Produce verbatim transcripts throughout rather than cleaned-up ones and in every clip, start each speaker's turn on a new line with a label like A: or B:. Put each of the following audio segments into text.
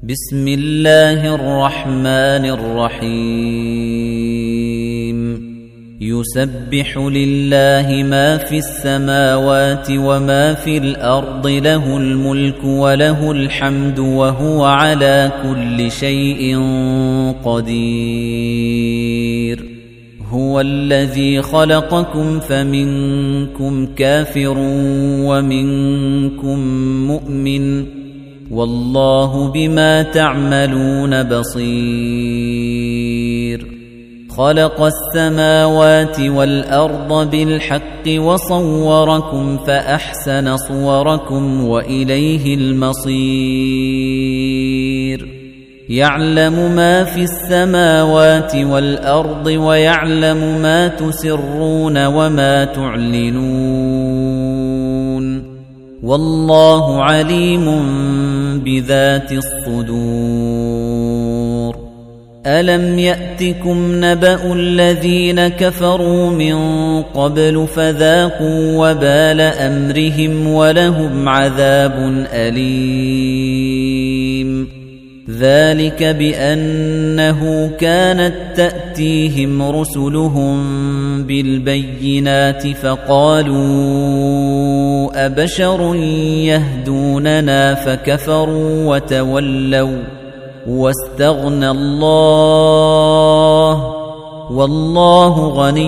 A: بسم الله الرحمن الرحيم يسبح لله ما في السماوات وما في الأرض له الملك وله الحمد وهو على كل شيء قدير هو الذي خلقكم فمنكم كافر ومنكم مؤمن والله بما تعملون بصير خلق السماوات والأرض بالحق وصوركم فأحسن صوركم وإليه المصير يعلم ما في السماوات والأرض ويعلم ما تسرون وما تعلنون والله عليم بذات الصدور ألم يأتكم نبأ الذين كفروا من قبل فذاقوا وبال أمرهم ولهم عذاب أليم ذلك بأنه كانت تأتيهم رسلهم بالبينات فقالوا أبشر يهدوننا فكفروا وتولوا واستغنى الله والله غني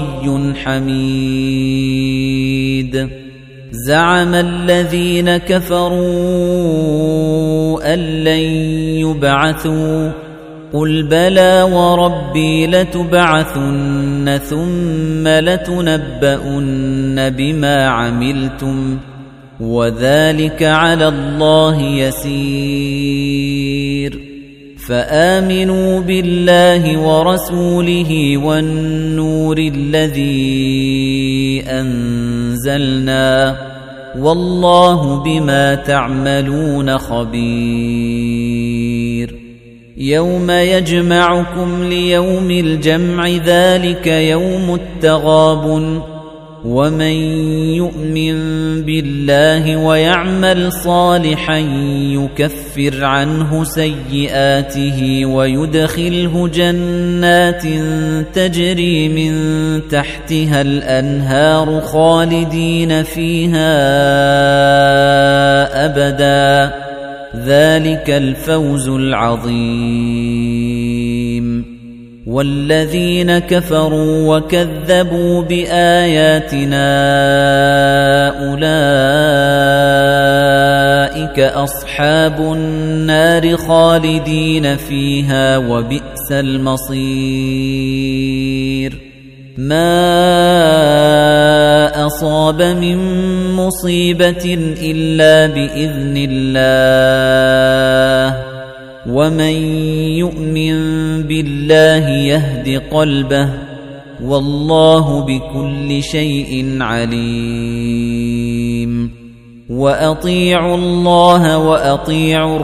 A: حميد زعم الذين كفروا أن لن يبعثوا قل بلى وربي لتبعثن ثم لتنبؤن بما عملتم وذلك على الله يسير فآمنوا بالله ورسوله والنور الذي أنزلنا والله بما تعملون خبير يوم يجمعكم ليوم الجمع ذلك يوم التغابن ومن يؤمن بالله ويعمل صالحا يكفر عنه سيئاته ويدخله جنات تجري من تحتها الأنهار خالدين فيها أبدا ذلك الفوز العظيم والذين كفروا وكذبوا بآياتنا أولئك أصحاب النار خالدين فيها وبئس المصير ما أصاب من مصيبة إلا بإذن الله ومن يؤمن بالله يهد قلبه والله بكل شيء عليم وأطيعوا الله وأطيعوا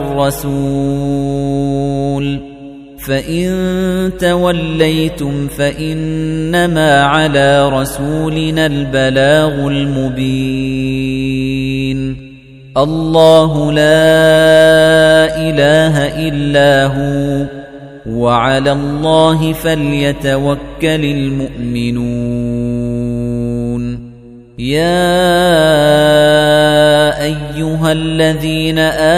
A: الرسول فإن توليتم فإنما على رسولنا البلاغ المبين الله لا إله إلا هو وعلى الله فليتوكل المؤمنون يا أيها الذين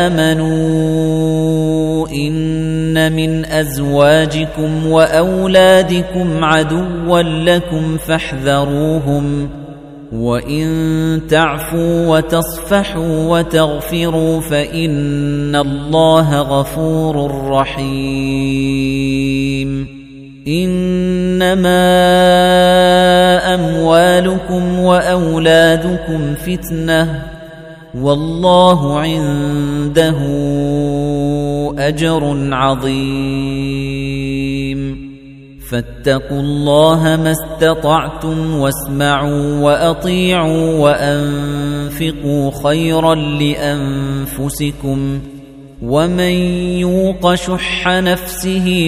A: آمنوا إن من أزواجكم وأولادكم عدوا لكم فاحذروهم وَإِن تَعْفُوا وَتَصْفَحُوا وَتَغْفِرُوا فَإِنَّ اللَّهَ غَفُورٌ رَّحِيمٌ إِنَّمَا أَمْوَالُكُمْ وَأَوْلَادُكُمْ فِتْنَةٌ وَاللَّهُ عِندَهُ أَجْرٌ عَظِيمٌ فاتقوا الله ما استطعتم واسمعوا وأطيعوا وأنفقوا خيرا لأنفسكم ومن يوق شح نفسه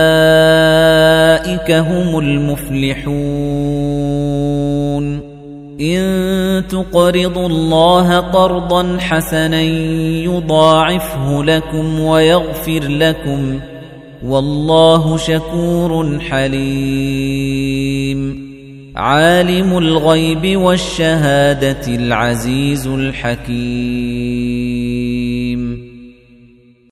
A: فأولئك هم المفلحون إن تقرضوا الله قرضا حسنا يضاعفه لكم ويغفر لكم والله شكور حليم عالم الغيب والشهادة العزيز الحكيم